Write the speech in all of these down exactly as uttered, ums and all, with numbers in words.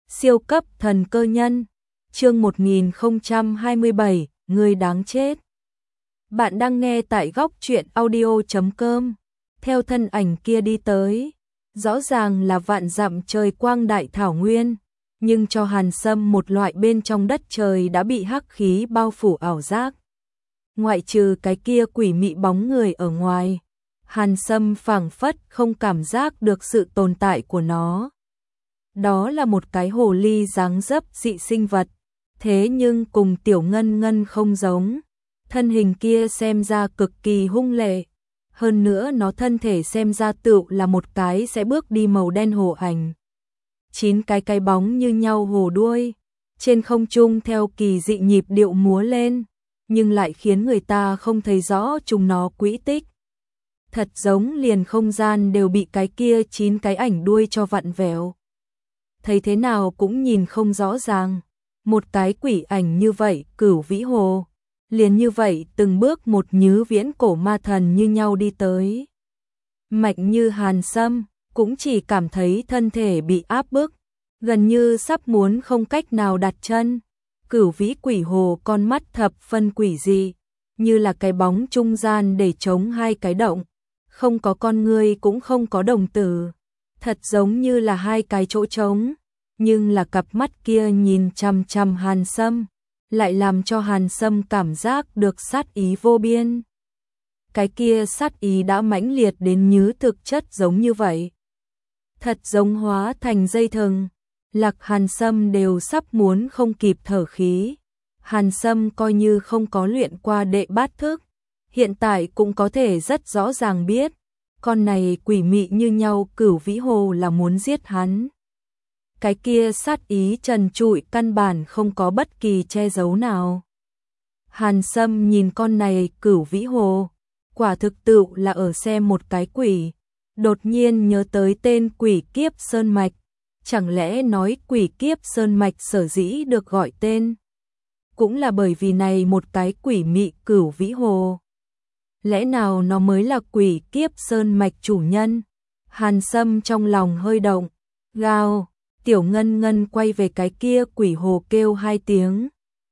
Siêu cấp thần cơ nhân, chương một nghìn không trăm hai mươi bảy, người đáng chết. Bạn đang nghe tại góc truyện audio chấm com. Theo thân ảnh kia đi tới, rõ ràng là vạn dặm trời quang đại thảo nguyên, nhưng cho Hàn Sâm một loại bên trong đất trời đã bị hắc khí bao phủ ảo giác. Ngoại trừ cái kia quỷ mị bóng người ở ngoài, Hàn Sâm phảng phất không cảm giác được sự tồn tại của nó. Đó là một cái hồ ly dáng dấp dị sinh vật, thế nhưng cùng Tiểu Ngân Ngân không giống. Thân hình kia xem ra cực kỳ hung lệ, hơn nữa nó thân thể xem ra tựu là một cái sẽ bước đi màu đen hồ ảnh. Chín cái cái bóng như nhau hồ đuôi, trên không trung theo kỳ dị nhịp điệu múa lên, nhưng lại khiến người ta không thấy rõ chúng nó quỹ tích. Thật giống liền không gian đều bị cái kia chín cái ảnh đuôi cho vặn vẹo. Thấy thế nào cũng nhìn không rõ ràng, một cái quỷ ảnh như vậy Cửu Vĩ Hồ, liền như vậy từng bước một như viễn cổ ma thần như nhau đi tới. Mạnh như Hàn Sâm, cũng chỉ cảm thấy thân thể bị áp bức, gần như sắp muốn không cách nào đặt chân. Cửu Vĩ Quỷ Hồ con mắt thập phân quỷ dị, như là cái bóng trung gian để chống hai cái động, không có con ngươi cũng không có đồng tử, thật giống như là hai cái chỗ trống, nhưng là cặp mắt kia nhìn chằm chằm Hàn Sâm, lại làm cho Hàn Sâm cảm giác được sát ý vô biên. Cái kia sát ý đã mãnh liệt đến như thực chất giống như vậy. Thật giống hóa thành dây thừng, Lạc Hàn Sâm đều sắp muốn không kịp thở khí. Hàn Sâm coi như không có luyện qua đệ bát thức, hiện tại cũng có thể rất rõ ràng biết, con này quỷ mị như nhau Cửu Vĩ Hồ là muốn giết hắn. Cái kia sát ý trần trụi căn bản không có bất kỳ che giấu nào. Hàn Sâm nhìn con này Cửu Vĩ Hồ, quả thực tựu là ở xem một cái quỷ, đột nhiên nhớ tới tên Quỷ Kiếp Sơn Mạch. Chẳng lẽ nói Quỷ Kiếp Sơn Mạch sở dĩ được gọi tên, cũng là bởi vì này một cái quỷ mị Cửu Vĩ Hồ? Lẽ nào nó mới là Quỷ Kiếp Sơn Mạch chủ nhân? Hàn Sâm trong lòng hơi động, gào. Tiểu Ngân Ngân quay về cái kia quỷ hồ kêu hai tiếng.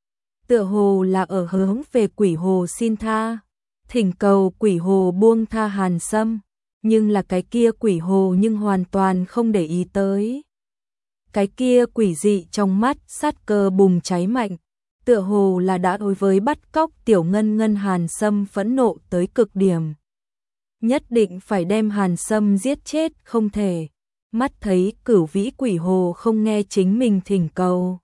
Tựa hồ là ở hướng về quỷ hồ xin tha, thỉnh cầu quỷ hồ buông tha Hàn Sâm, nhưng là cái kia quỷ hồ nhưng hoàn toàn không để ý tới. Cái kia quỷ dị trong mắt sát cơ bùng cháy mạnh, tựa hồ là đã đối với bắt cóc Tiểu Ngân Ngân Hàn Sâm phẫn nộ tới cực điểm. Nhất định phải đem Hàn Sâm giết chết không thể. Mắt thấy Cửu Vĩ Quỷ Hồ không nghe chính mình thỉnh cầu,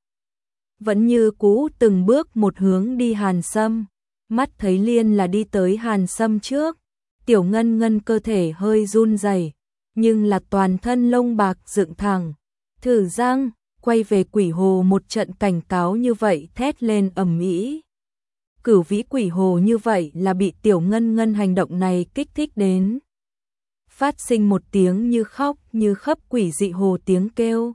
vẫn như cũ từng bước một hướng đi Hàn Sâm. Mắt thấy liền là đi tới Hàn Sâm trước, Tiểu Ngân Ngân cơ thể hơi run rẩy, nhưng là toàn thân lông bạc dựng thẳng, thử răng, quay về Quỷ Hồ một trận cảnh cáo như vậy thét lên ầm ĩ. Cửu Vĩ Quỷ Hồ như vậy là bị Tiểu Ngân Ngân hành động này kích thích đến, phát sinh một tiếng như khóc như khấp quỷ dị hồ tiếng kêu.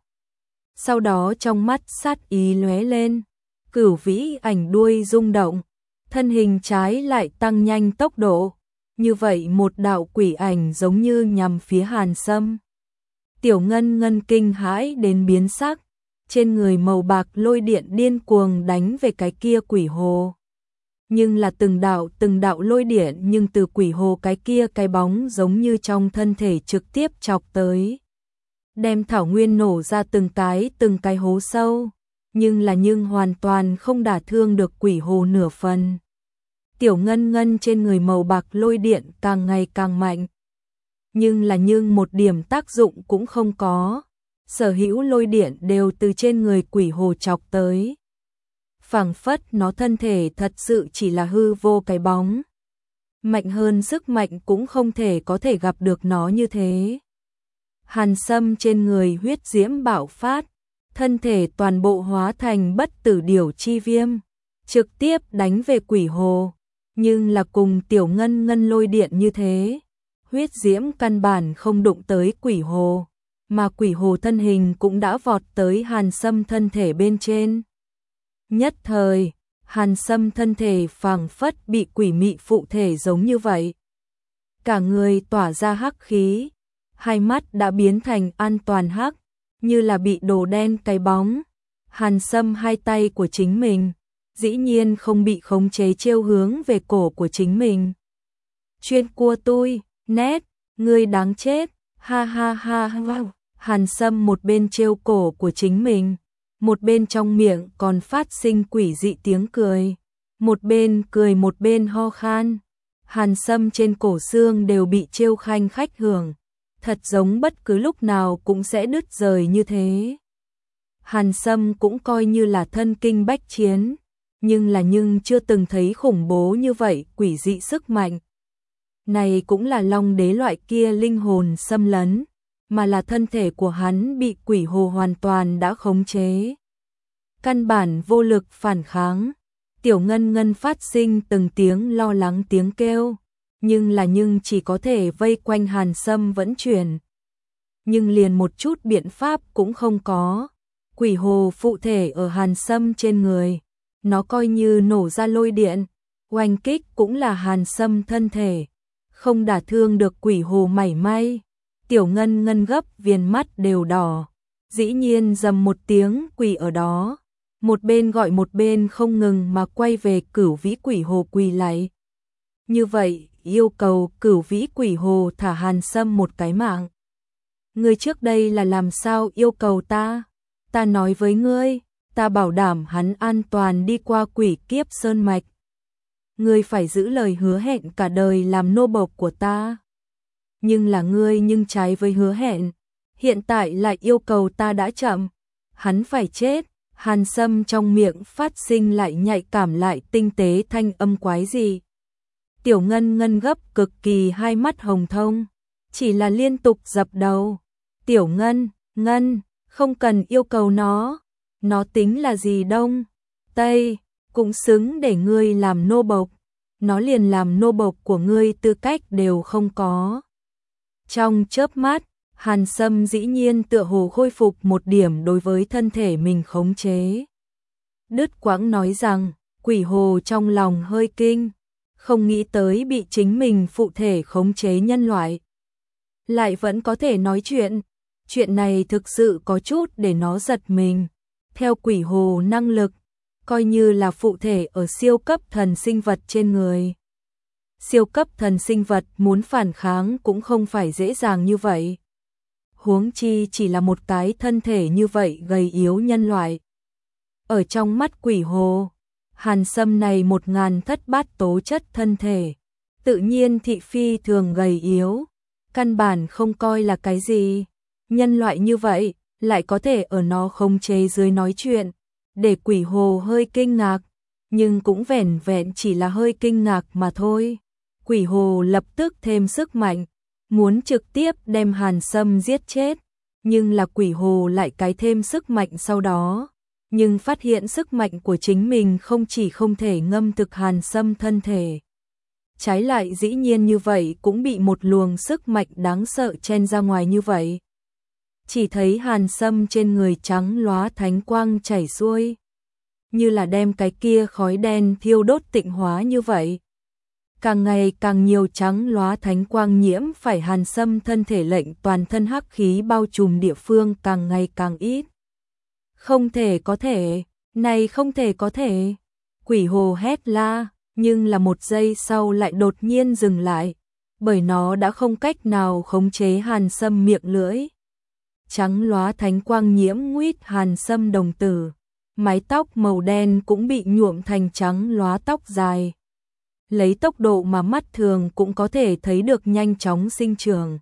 Sau đó trong mắt sát ý lóe lên, Cửu Vĩ ảnh đuôi rung động, thân hình trái lại tăng nhanh tốc độ, như vậy một đạo quỷ ảnh giống như nhằm phía Hàn Sâm. Tiểu Ngân Ngân kinh hãi đến biến sắc, trên người màu bạc lôi điện điên cuồng đánh về cái kia quỷ hồ. Nhưng là từng đạo từng đạo lôi điện nhưng từ quỷ hồ cái kia cái bóng giống như trong thân thể trực tiếp chọc tới, đem thảo nguyên nổ ra từng cái từng cái hố sâu, nhưng là nhưng hoàn toàn không đả thương được quỷ hồ nửa phần. Tiểu Ngân Ngân trên người màu bạc lôi điện càng ngày càng mạnh, nhưng là nhưng một điểm tác dụng cũng không có, sở hữu lôi điện đều từ trên người quỷ hồ chọc tới. Phảng phất nó thân thể thật sự chỉ là hư vô cái bóng. Mạnh hơn sức mạnh cũng không thể có thể gặp được nó như thế. Hàn Sâm trên người huyết diễm bạo phát, thân thể toàn bộ hóa thành bất tử điểu chi viêm, trực tiếp đánh về quỷ hồ, nhưng là cùng Tiểu Ngân Ngân lôi điện như thế. Huyết diễm căn bản không đụng tới quỷ hồ, mà quỷ hồ thân hình cũng đã vọt tới Hàn Sâm thân thể bên trên. Nhất thời, Hàn Sâm thân thể phảng phất bị quỷ mị phụ thể giống như vậy. Cả người tỏa ra hắc khí, hai mắt đã biến thành an toàn hắc, như là bị đồ đen cái bóng. Hàn Sâm hai tay của chính mình, dĩ nhiên không bị khống chế trêu hướng về cổ của chính mình. Chuyên cua tôi, nét, ngươi đáng chết, ha ha ha ha. Hàn Sâm một bên trêu cổ của chính mình, một bên trong miệng còn phát sinh quỷ dị tiếng cười. Một bên cười một bên ho khan. Hàn Sâm trên cổ xương đều bị trêu khanh khách hưởng, thật giống bất cứ lúc nào cũng sẽ đứt rời như thế. Hàn Sâm cũng coi như là thân kinh bách chiến, nhưng là nhưng chưa từng thấy khủng bố như vậy, quỷ dị sức mạnh. Này cũng là Long Đế loại kia linh hồn xâm lấn, mà là thân thể của hắn bị quỷ hồ hoàn toàn đã khống chế. Căn bản vô lực phản kháng. Tiểu Ngân Ngân phát sinh từng tiếng lo lắng tiếng kêu, nhưng là nhưng chỉ có thể vây quanh Hàn Sâm vẫn chuyển. Nhưng liền một chút biện pháp cũng không có. Quỷ hồ phụ thể ở Hàn Sâm trên người, nó coi như nổ ra lôi điện, oanh kích cũng là Hàn Sâm thân thể, không đả thương được quỷ hồ mảy may. Tiểu Ngân Ngân gấp viền mắt đều đỏ, dĩ nhiên dầm một tiếng quỳ ở đó, một bên gọi một bên không ngừng mà quay về Cửu Vĩ Quỷ Hồ quỳ lại. Như vậy, yêu cầu Cửu Vĩ Quỷ Hồ thả Hàn Sâm một cái mạng. Ngươi trước đây là làm sao yêu cầu ta? Ta nói với ngươi, ta bảo đảm hắn an toàn đi qua quỷ kiếp sơn mạch. Ngươi phải giữ lời hứa hẹn cả đời làm nô bộc của ta. Nhưng là ngươi nhưng trái với hứa hẹn, hiện tại lại yêu cầu ta đã chậm. Hắn phải chết. Hàn Sâm trong miệng phát sinh lại nhạy cảm lại tinh tế thanh âm quái gì. Tiểu Ngân Ngân gấp cực kỳ hai mắt hồng thông, chỉ là liên tục dập đầu. Tiểu Ngân, Ngân, không cần yêu cầu nó, nó tính là gì đông, tây, cũng xứng để ngươi làm nô bộc, nó liền làm nô bộc của ngươi tư cách đều không có. Trong chớp mắt, Hàn Sâm dĩ nhiên tựa hồ khôi phục một điểm đối với thân thể mình khống chế. Đứt quãng nói rằng, quỷ hồ trong lòng hơi kinh, không nghĩ tới bị chính mình phụ thể khống chế nhân loại. Lại vẫn có thể nói chuyện, chuyện này thực sự có chút để nó giật mình. Theo quỷ hồ năng lực, coi như là phụ thể ở siêu cấp thần sinh vật trên người. Siêu cấp thần sinh vật muốn phản kháng cũng không phải dễ dàng như vậy. Huống chi chỉ là một cái thân thể như vậy gầy yếu nhân loại. Ở trong mắt quỷ hồ, Hàn Sâm này một ngàn thất bát tố chất thân thể, tự nhiên thị phi thường gầy yếu, căn bản không coi là cái gì. Nhân loại như vậy, lại có thể ở nó khống chế dưới nói chuyện, để quỷ hồ hơi kinh ngạc, nhưng cũng vẻn vẹn chỉ là hơi kinh ngạc mà thôi. Quỷ hồ lập tức thêm sức mạnh, muốn trực tiếp đem Hàn Sâm giết chết, nhưng là quỷ hồ lại cái thêm sức mạnh sau đó, nhưng phát hiện sức mạnh của chính mình không chỉ không thể ngâm thực Hàn Sâm thân thể. Trái lại dĩ nhiên như vậy cũng bị một luồng sức mạnh đáng sợ chen ra ngoài như vậy. Chỉ thấy Hàn Sâm trên người trắng lóa thánh quang chảy xuôi, như là đem cái kia khói đen thiêu đốt tịnh hóa như vậy. Càng ngày càng nhiều trắng lóa thánh quang nhiễm phải Hàn Sâm thân thể, lệnh toàn thân hắc khí bao trùm địa phương càng ngày càng ít. Không thể có thể, này không thể có thể. Quỷ hồ hét la, nhưng là một giây sau lại đột nhiên dừng lại, bởi nó đã không cách nào khống chế Hàn Sâm miệng lưỡi. Trắng lóa thánh quang nhiễm nguyết Hàn Sâm đồng tử, mái tóc màu đen cũng bị nhuộm thành trắng lóa tóc dài. Lấy tốc độ mà mắt thường cũng có thể thấy được nhanh chóng sinh trưởng.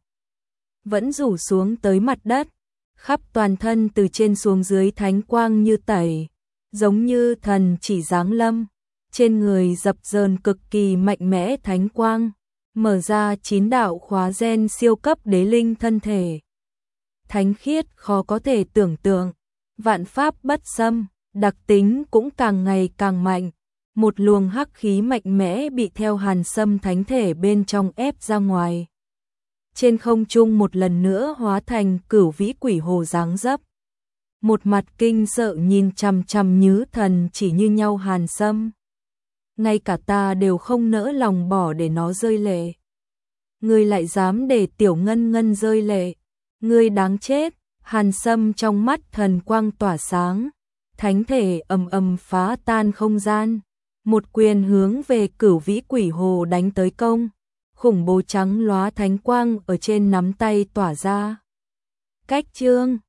Vẫn rủ xuống tới mặt đất, khắp toàn thân từ trên xuống dưới thánh quang như tẩy, giống như thần chỉ giáng lâm. Trên người dập dờn cực kỳ mạnh mẽ thánh quang, mở ra chín đạo khóa gen siêu cấp đế linh thân thể. Thánh khiết khó có thể tưởng tượng, vạn pháp bất xâm, đặc tính cũng càng ngày càng mạnh. Một luồng hắc khí mạnh mẽ bị theo Hàn Sâm thánh thể bên trong ép ra ngoài. Trên không trung một lần nữa hóa thành Cửu Vĩ Quỷ Hồ dáng dấp. Một mặt kinh sợ nhìn chằm chằm Nhứ Thần chỉ như nhau Hàn Sâm. Ngay cả ta đều không nỡ lòng bỏ để nó rơi lệ. Ngươi lại dám để Tiểu Ngân Ngân rơi lệ. Ngươi đáng chết. Hàn Sâm trong mắt thần quang tỏa sáng, thánh thể ầm ầm phá tan không gian, một quyền hướng về Cửu Vĩ Quỷ Hồ đánh tới công, khủng bố trắng lóa thánh quang ở trên nắm tay tỏa ra. Cách chương